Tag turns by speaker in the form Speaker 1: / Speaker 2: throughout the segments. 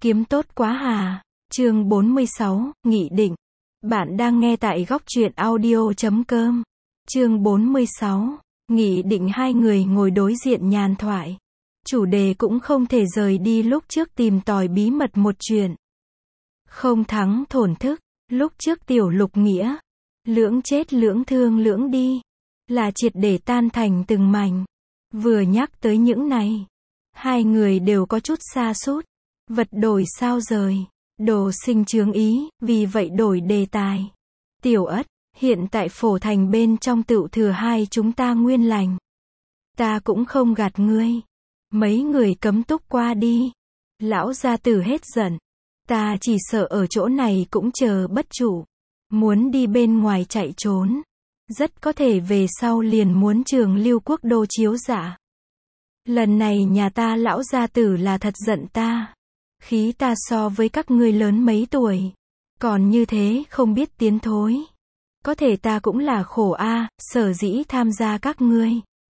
Speaker 1: Kiếm tốt quá hà. Chương 46, Nghị định. Bạn đang nghe tại góc truyện audio.com. Chương 46, Nghị định. Hai người ngồi đối diện nhàn thoại. Chủ đề cũng không thể rời đi lúc trước tìm tòi bí mật một chuyện. Không thắng thổn thức, lúc trước Tiểu Lục Nghĩa, lưỡng chết lưỡng thương lưỡng đi, là triệt để tan thành từng mảnh. Vừa nhắc tới những này, hai người đều có chút sa sút. Vật đổi sao rời, đồ sinh chướng ý, vì vậy đổi đề tài. Tiểu Ất, hiện tại Phổ Thành bên trong Tựu Thừa hai chúng ta nguyên lành. Ta cũng không gạt ngươi. Mấy người cấm túc qua đi. Lão gia tử hết giận. Ta chỉ sợ ở chỗ này cũng chờ bất trụ. Muốn đi bên ngoài chạy trốn. Rất có thể về sau liền muốn trường Lưu Quốc đô chiếu dạ. Lần này nhà ta lão gia tử là thật giận ta. Khí ta so với các ngươi lớn mấy tuổi. Còn như thế không biết tiến thối. Có thể ta cũng là khổ a, sở dĩ tham gia các ngươi.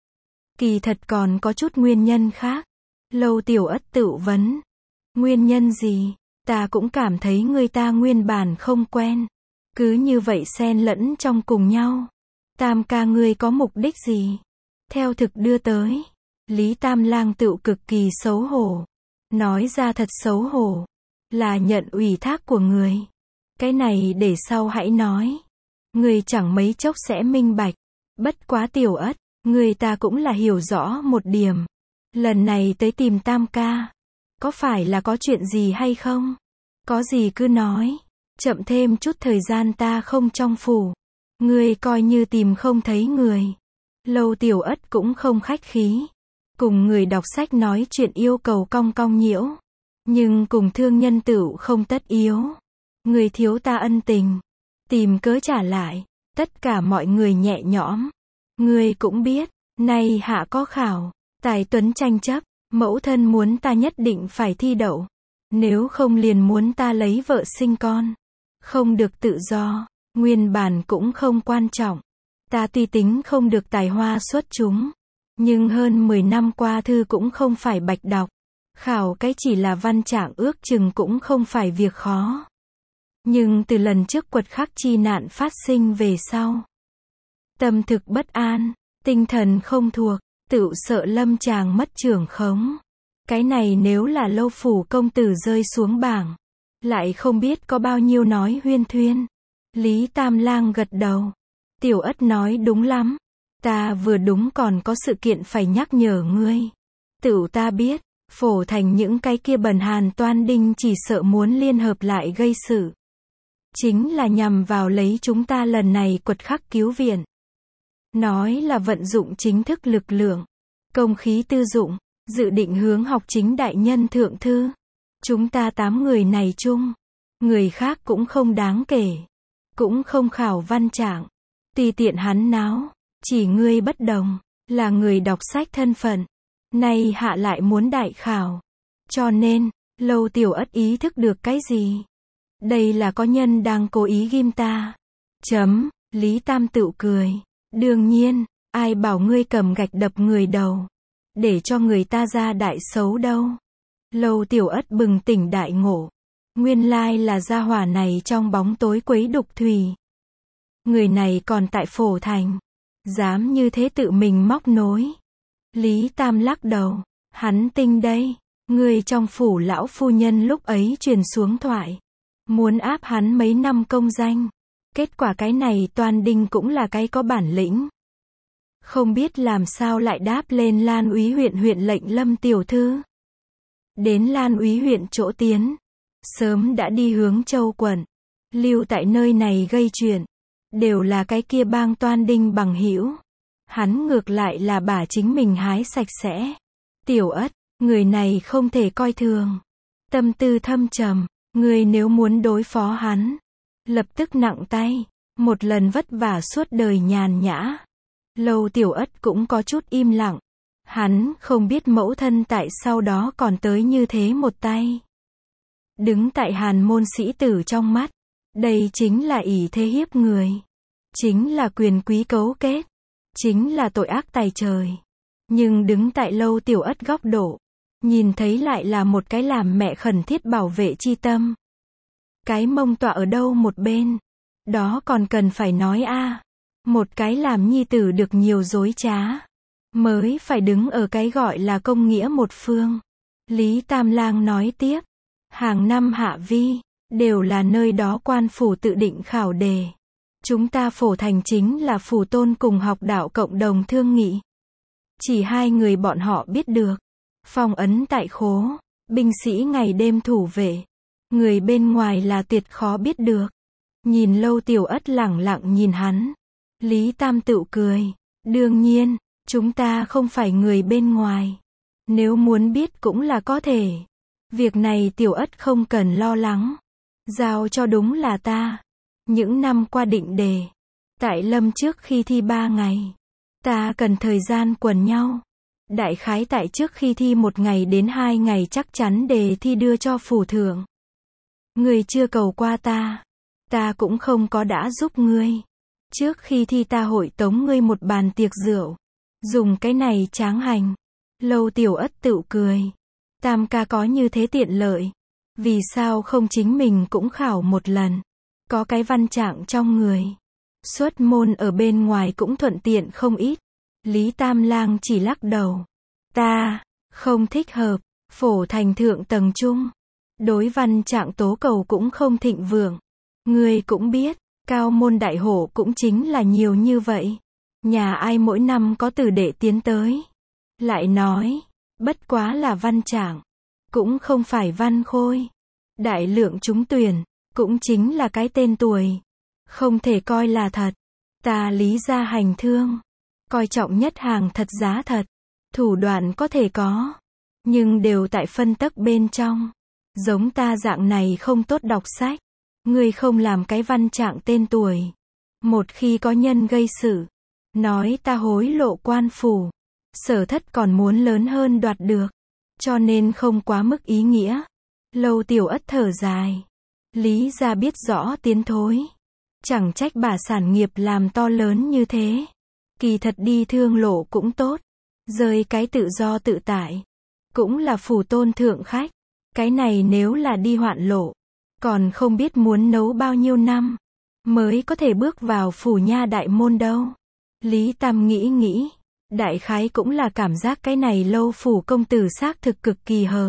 Speaker 1: Kỳ thật còn có chút nguyên nhân khác. Lâu Tiểu Ất tự vấn. Nguyên nhân gì? Ta cũng cảm thấy người ta nguyên bản không quen. Cứ như vậy xen lẫn trong cùng nhau. Tam ca ngươi có mục đích gì? Theo thực đưa tới. Lý Tam Lang tự cực kỳ xấu hổ. Nói ra thật xấu hổ. Là nhận ủy thác của người. Cái này để sau hãy nói. Người chẳng mấy chốc sẽ minh bạch. Bất quá Tiểu Ất, người ta cũng là hiểu rõ một điểm. Lần này tới tìm Tam ca. Có phải là có chuyện gì hay không? Có gì cứ nói. Chậm thêm chút thời gian ta không trong phủ. Người coi như tìm không thấy người. Lâu Tiểu Ất cũng không khách khí. Cùng người đọc sách nói chuyện yêu cầu cong cong nhiễu. Nhưng cùng thương nhân tựu không tất yếu. Người thiếu ta ân tình. Tìm cớ trả lại. Tất cả mọi người nhẹ nhõm. Người cũng biết. Nay hạ có khảo. Tài tuấn tranh chấp. Mẫu thân muốn ta nhất định phải thi đậu. Nếu không liền muốn ta lấy vợ sinh con. Không được tự do. Nguyên bản cũng không quan trọng. Ta tuy tính không được tài hoa xuất chúng. Nhưng hơn 10 năm qua thư cũng không phải bạch đọc. Khảo cái chỉ là văn trạng ước chừng cũng không phải việc khó. Nhưng từ lần trước quật khắc chi nạn phát sinh về sau. Tâm thực bất an, tinh thần không thuộc, tự sợ lâm chàng mất trưởng khống. Cái này nếu là Lâu phủ công tử rơi xuống bảng. Lại không biết có bao nhiêu nói huyên thuyên. Lý Tam Lang gật đầu. Tiểu Ất nói đúng lắm. Ta vừa đúng còn có sự kiện phải nhắc nhở ngươi. Tựu ta biết, Phổ Thành những cái kia bần hàn toan đinh chỉ sợ muốn liên hợp lại gây sự. Chính là nhằm vào lấy chúng ta lần này quật khắc cứu viện. Nói là vận dụng chính thức lực lượng. Công khí tư dụng, dự định hướng học chính đại nhân thượng thư. Chúng ta 8 người này chung. Người khác cũng không đáng kể. Cũng không khảo văn trạng. Tùy tiện hắn náo. Chỉ ngươi bất đồng, là người đọc sách thân phận. Nay hạ lại muốn đại khảo. Cho nên, Lâu Tiểu Ất ý thức được cái gì? Đây là có nhân đang cố ý ghim ta. Lý Tam tự cười. Đương nhiên, ai bảo ngươi cầm gạch đập người đầu. Để cho người ta ra đại xấu đâu. Lâu Tiểu Ất bừng tỉnh đại ngộ. Nguyên lai là gia hỏa này trong bóng tối quấy đục thùy. Người này còn tại Phổ Thành. Dám như thế tự mình móc nối. Lý Tam lắc đầu. Hắn tinh đây. Người trong phủ lão phu nhân lúc ấy truyền xuống thoại. Muốn áp hắn mấy năm công danh. Kết quả cái này toàn đinh cũng là cái có bản lĩnh. Không biết làm sao lại đáp lên Lan Úy huyện lệnh Lâm tiểu thư. Đến Lan Úy huyện chỗ tiến. Sớm đã đi hướng Châu quận. Lưu tại nơi này gây chuyện. Đều là cái kia bang toan đinh bằng hữu. Hắn ngược lại là bả chính mình hái sạch sẽ. Tiểu Ất, người này không thể coi thường. Tâm tư thâm trầm, người nếu muốn đối phó hắn, lập tức nặng tay, một lần vất vả suốt đời nhàn nhã. Lâu Tiểu Ất cũng có chút im lặng. Hắn không biết mẫu thân tại sau đó còn tới như thế một tay. Đứng tại Hàn môn sĩ tử trong mắt. Đây chính là ỷ thế hiếp người. Chính là quyền quý cấu kết. Chính là tội ác tày trời. Nhưng đứng tại Lâu Tiểu Ất góc độ. nhìn thấy lại là một cái làm mẹ khẩn thiết bảo vệ chi tâm. Cái mông tọa ở đâu một bên. Đó còn cần phải nói a. Một cái làm nhi tử được nhiều dối trá. Mới phải đứng ở cái gọi là công nghĩa một phương. Lý Tam Lang nói tiếp. Hàng năm hạ vi, đều là nơi đó quan phủ tự định khảo đề. Chúng ta phổ thành chính là phủ tôn cùng học đạo cộng đồng thương nghị. Chỉ hai người bọn họ biết được. Phong ấn tại khố, binh sĩ ngày đêm thủ vệ. Người bên ngoài là tuyệt khó biết được. Nhìn Lâu Tiểu Ất lẳng lặng nhìn hắn. Lý Tam Tựu cười. Đương nhiên, chúng ta không phải người bên ngoài. Nếu muốn biết cũng là có thể. Việc này Tiểu Ất không cần lo lắng. Giao cho đúng là ta. Những năm qua định đề. Tại Lâm trước khi thi 3 ngày. Ta cần thời gian quần nhau. Đại khái tại trước khi thi 1 ngày đến 2 ngày chắc chắn đề thi đưa cho phủ thượng. Ngươi chưa cầu qua ta. Ta cũng không có đã giúp ngươi. Trước khi thi ta hội tống ngươi một bàn tiệc rượu. Dùng cái này tráng hành. Lâu Tiểu Ất tựu cười. Tam ca có như thế tiện lợi. Vì sao không chính mình cũng khảo một lần. Có cái văn trạng trong người. Xuất môn ở bên ngoài cũng thuận tiện không ít. Lý Tam Lang chỉ lắc đầu. Ta, không thích hợp. Phổ thành thượng tầng trung. Đối văn trạng tố cầu cũng không thịnh vượng. Ngươi cũng biết, cao môn đại hổ cũng chính là nhiều như vậy. Nhà ai mỗi năm có tử đệ tiến tới. Lại nói, bất quá là văn trạng. Cũng không phải văn khôi. Đại lượng trúng tuyển, cũng chính là cái tên tuổi. Không thể coi là thật. Ta Lý gia hành thương. Coi trọng nhất hàng thật giá thật. Thủ đoạn có thể có. Nhưng đều tại phân tấc bên trong. Giống ta dạng này không tốt đọc sách. Ngươi không làm cái văn trạng tên tuổi. Một khi có nhân gây sự. Nói ta hối lộ quan phủ. Sở thất còn muốn lớn hơn đoạt được. Cho nên không quá mức ý nghĩa. Lâu Tiểu Ất thở dài. Lý gia biết rõ tiến thối. Chẳng trách bà sản nghiệp làm to lớn như thế. Kỳ thật đi thương lộ cũng tốt. Rơi cái tự do tự tại. Cũng là phủ tôn thượng khách. Cái này nếu là đi hoạn lộ. Còn không biết muốn nấu bao nhiêu năm. Mới có thể bước vào phủ nha đại môn đâu. Lý Tam nghĩ. Đại khái cũng là cảm giác cái này Lâu phủ công tử xác thực cực kỳ hợp.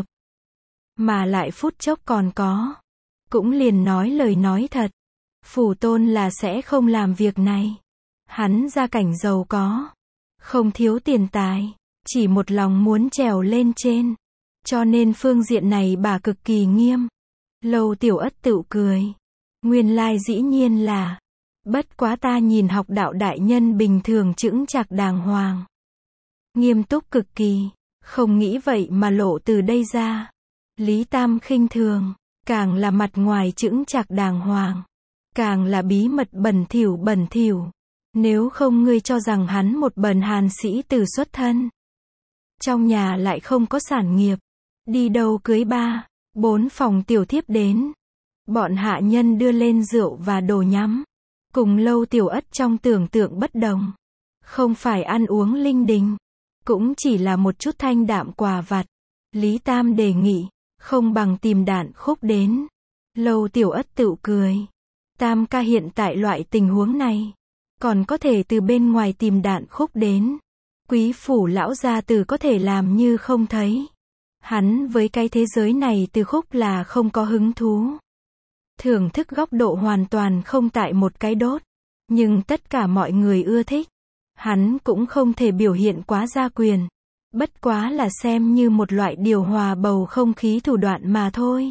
Speaker 1: Mà lại phút chốc còn có. Cũng liền nói lời nói thật. Phủ tôn là sẽ không làm việc này. Hắn gia cảnh giàu có. Không thiếu tiền tài. Chỉ một lòng muốn trèo lên trên. Cho nên phương diện này bà cực kỳ nghiêm. Lâu Tiểu Ất tựu cười. Nguyên lai dĩ nhiên là. Bất quá ta nhìn học đạo đại nhân bình thường chững chạc đàng hoàng. Nghiêm túc cực kỳ. Không nghĩ vậy mà lộ từ đây ra. Lý Tam khinh thường. Càng là mặt ngoài chững chạc đàng hoàng. Càng là bí mật bẩn thỉu. Nếu không ngươi cho rằng hắn một bần hàn sĩ từ xuất thân. Trong nhà lại không có sản nghiệp. Đi đâu cưới 3, 4 phòng tiểu thiếp đến. Bọn hạ nhân đưa lên rượu và đồ nhắm. Cùng Lâu Tiểu Ất trong tưởng tượng bất đồng. Không phải ăn uống linh đình. Cũng chỉ là một chút thanh đạm quà vặt. Lý Tam đề nghị. Không bằng tìm Đản Khúc đến. Lâu Tiểu Ất tựu cười. Tam ca hiện tại loại tình huống này. Còn có thể từ bên ngoài tìm Đản Khúc đến. Quý phủ lão gia tử có thể làm như không thấy. Hắn với cái thế giới này từ khúc là không có hứng thú. Thưởng thức góc độ hoàn toàn không tại một cái đốt. Nhưng tất cả mọi người ưa thích. Hắn cũng không thể biểu hiện quá gia quyền. Bất quá là xem như một loại điều hòa bầu không khí thủ đoạn mà thôi.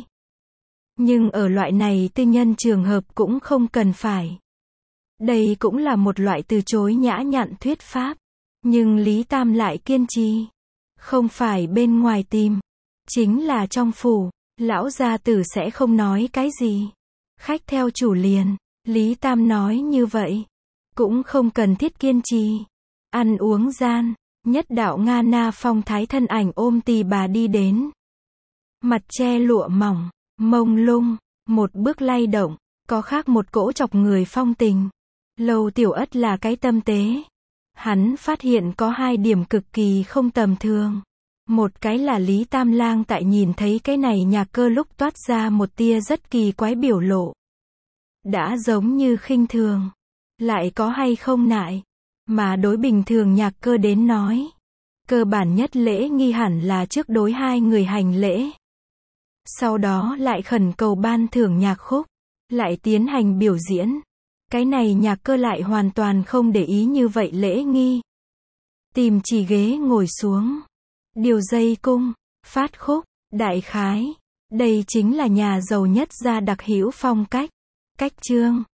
Speaker 1: Nhưng ở loại này tư nhân trường hợp cũng không cần phải. Đây cũng là một loại từ chối nhã nhặn thuyết pháp. Nhưng Lý Tam lại kiên trì. Không phải bên ngoài tìm. Chính là trong phủ. Lão gia tử sẽ không nói cái gì. Khách theo chủ liền. Lý Tam nói như vậy. Cũng không cần thiết kiên trì. Ăn uống gian. Nhất đạo Nga Na phong thái thân ảnh ôm tỳ bà đi đến. Mặt che lụa mỏng. Mông lung. Một bước lay động. Có khác một cỗ chọc người phong tình. Lâu Tiểu Ất là cái tâm tế. Hắn phát hiện có 2 điểm cực kỳ không tầm thường. Một cái là Lý Tam Lang tại nhìn thấy cái này nhạc cơ lúc toát ra một tia rất kỳ quái biểu lộ. Đã giống như khinh thường, lại có hay không nại. Mà đối bình thường nhạc cơ đến nói, cơ bản nhất lễ nghi hẳn là trước đối hai người hành lễ. Sau đó lại khẩn cầu ban thưởng nhạc khúc, lại tiến hành biểu diễn. Cái này nhạc cơ lại hoàn toàn không để ý như vậy lễ nghi. Tìm chỉ ghế ngồi xuống, điều dây cung, phát khúc, đại khái. Đây chính là nhà giàu nhất gia đặc hữu phong cách. Cách chương